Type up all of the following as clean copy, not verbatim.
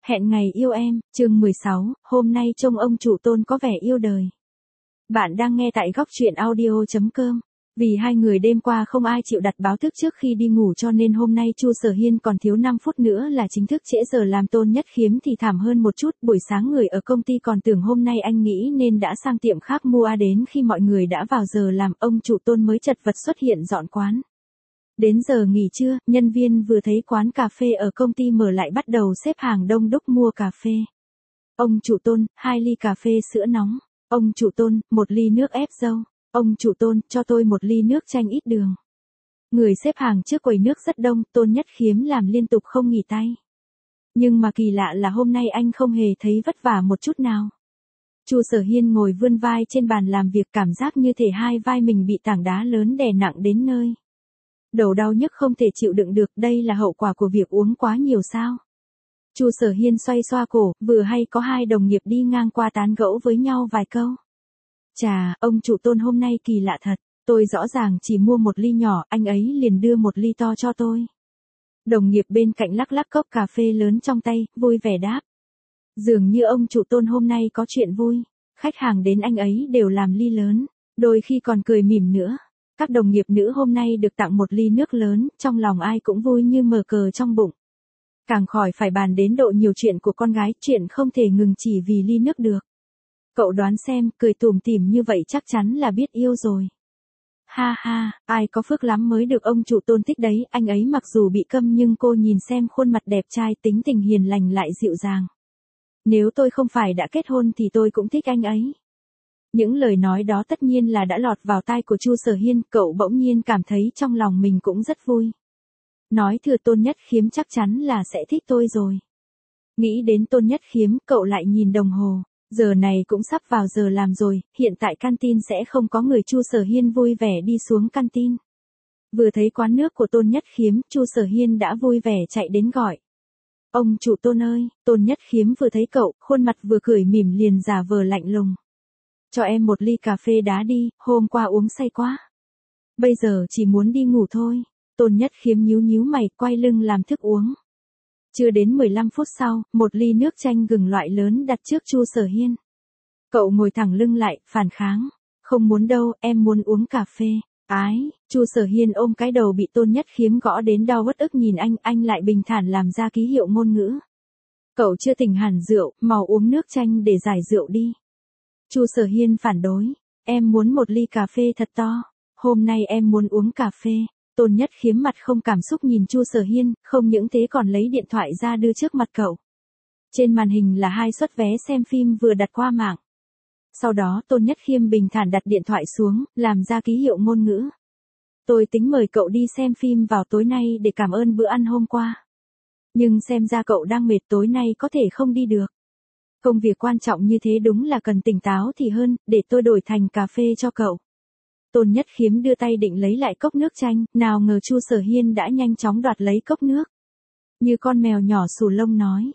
Hẹn ngày yêu em, chương 16, hôm nay trông ông chủ Tôn có vẻ yêu đời. Bạn đang nghe tại góc truyện audio.com. Vì hai người đêm qua không ai chịu đặt báo thức trước khi đi ngủ cho nên hôm nay Chu Sở Hiên còn thiếu 5 phút nữa là chính thức trễ giờ làm. Tôn Nhất Khiếm thì thảm hơn một chút, buổi sáng người ở công ty còn tưởng hôm nay anh nghỉ nên đã sang tiệm khác mua, đến khi mọi người đã vào giờ làm, ông chủ Tôn mới chật vật xuất hiện dọn quán. Đến giờ nghỉ trưa, nhân viên vừa thấy quán cà phê ở công ty mở lại bắt đầu xếp hàng đông đúc mua cà phê. Ông chủ Tôn, 2 ly cà phê sữa nóng. Ông chủ Tôn, 1 ly nước ép dâu. Ông chủ Tôn, cho tôi 1 ly nước chanh ít đường. Người xếp hàng trước quầy nước rất đông, Tôn Nhất Khiếm làm liên tục không nghỉ tay. Nhưng mà kỳ lạ là hôm nay anh không hề thấy vất vả một chút nào. Chu Sở Hiên ngồi vươn vai trên bàn làm việc, cảm giác như thể hai vai mình bị tảng đá lớn đè nặng đến nơi. Đầu đau nhức không thể chịu đựng được, đây là hậu quả của việc uống quá nhiều sao? Chu Sở Hiên xoay xoa cổ, vừa hay có 2 đồng nghiệp đi ngang qua tán gẫu với nhau vài câu. Chà, ông chủ Tôn hôm nay kỳ lạ thật, tôi rõ ràng chỉ mua 1 ly nhỏ, anh ấy liền đưa 1 ly to cho tôi. Đồng nghiệp bên cạnh lắc lắc cốc cà phê lớn trong tay, vui vẻ đáp. Dường như ông chủ Tôn hôm nay có chuyện vui, khách hàng đến anh ấy đều làm ly lớn, đôi khi còn cười mỉm nữa. Các đồng nghiệp nữ hôm nay được tặng 1 ly nước lớn, trong lòng ai cũng vui như mở cờ trong bụng. Càng khỏi phải bàn đến độ nhiều chuyện của con gái, chuyện không thể ngừng chỉ vì ly nước được. Cậu đoán xem, cười tủm tỉm như vậy chắc chắn là biết yêu rồi. Ha ha, ai có phước lắm mới được ông chủ Tôn thích đấy, anh ấy mặc dù bị câm nhưng cô nhìn xem khuôn mặt đẹp trai, tính tình hiền lành lại dịu dàng. Nếu tôi không phải đã kết hôn thì tôi cũng thích anh ấy. Những lời nói đó tất nhiên là đã lọt vào tai của Chu Sở Hiên, cậu bỗng nhiên cảm thấy trong lòng mình cũng rất vui. Nói thừa Tôn Nhất Khiếm chắc chắn là sẽ thích tôi rồi. Nghĩ đến Tôn Nhất Khiếm, cậu lại nhìn đồng hồ, giờ này cũng sắp vào giờ làm rồi, hiện tại canteen sẽ không có người. Chu Sở Hiên vui vẻ đi xuống canteen. Vừa thấy quán nước của Tôn Nhất Khiếm, Chu Sở Hiên đã vui vẻ chạy đến gọi. Ông chủ Tôn ơi, Tôn Nhất Khiếm vừa thấy cậu, khuôn mặt vừa cười mỉm liền giả vờ lạnh lùng. Cho em 1 ly cà phê đá đi, hôm qua uống say quá. Bây giờ chỉ muốn đi ngủ thôi. Tôn Nhất Khiếm nhíu nhíu mày, quay lưng làm thức uống. Chưa đến 15 phút sau, 1 ly nước chanh gừng loại lớn đặt trước Chu Sở Hiên. Cậu ngồi thẳng lưng lại, phản kháng. Không muốn đâu, em muốn uống cà phê. Ái, Chu Sở Hiên ôm cái đầu bị Tôn Nhất Khiếm gõ đến đau uất ức nhìn anh lại bình thản làm ra ký hiệu ngôn ngữ. Cậu chưa tỉnh hẳn rượu, mau uống nước chanh để giải rượu đi. Chu Sở Hiên phản đối, em muốn 1 ly cà phê thật to, hôm nay em muốn uống cà phê. Tôn Nhất Khiếm mặt không cảm xúc nhìn Chu Sở Hiên, không những thế còn lấy điện thoại ra đưa trước mặt cậu. Trên màn hình là 2 suất vé xem phim vừa đặt qua mạng. Sau đó Tôn Nhất Khiêm bình thản đặt điện thoại xuống, làm ra ký hiệu ngôn ngữ. Tôi tính mời cậu đi xem phim vào tối nay để cảm ơn bữa ăn hôm qua. Nhưng xem ra cậu đang mệt, tối nay có thể không đi được. Công việc quan trọng như thế đúng là cần tỉnh táo thì hơn, để tôi đổi thành cà phê cho cậu. Tôn Nhất Khiếm đưa tay định lấy lại cốc nước chanh, nào ngờ Chu Sở Hiên đã nhanh chóng đoạt lấy cốc nước. Như con mèo nhỏ xù lông nói,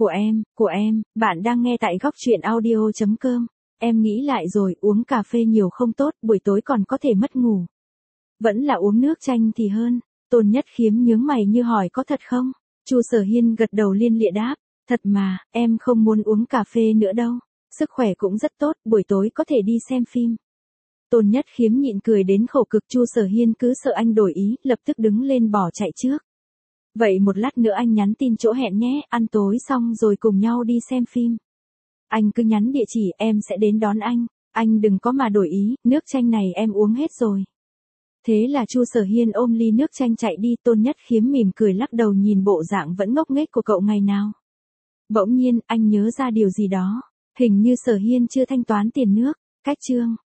của em, bạn đang nghe tại góc truyện audio.com. Em nghĩ lại rồi, uống cà phê nhiều không tốt, buổi tối còn có thể mất ngủ. Vẫn là uống nước chanh thì hơn. Tôn Nhất Khiếm nhướng mày như hỏi có thật không? Chu Sở Hiên gật đầu lia lịa đáp. Thật mà, em không muốn uống cà phê nữa đâu. Sức khỏe cũng rất tốt, buổi tối có thể đi xem phim. Tôn Nhất Khiếm nhịn cười đến khổ cực. Chu Sở Hiên cứ sợ anh đổi ý, lập tức đứng lên bỏ chạy trước. Vậy một lát nữa anh nhắn tin chỗ hẹn nhé, ăn tối xong rồi cùng nhau đi xem phim. Anh cứ nhắn địa chỉ, em sẽ đến đón anh đừng có mà đổi ý, nước chanh này em uống hết rồi. Thế là Chu Sở Hiên ôm ly nước chanh chạy đi. Tôn Nhất Khiếm mỉm cười lắc đầu nhìn bộ dạng vẫn ngốc nghếch của cậu ngày nào. Bỗng nhiên, anh nhớ ra điều gì đó. Hình như Sở Hiên chưa thanh toán tiền nước. Cách chương.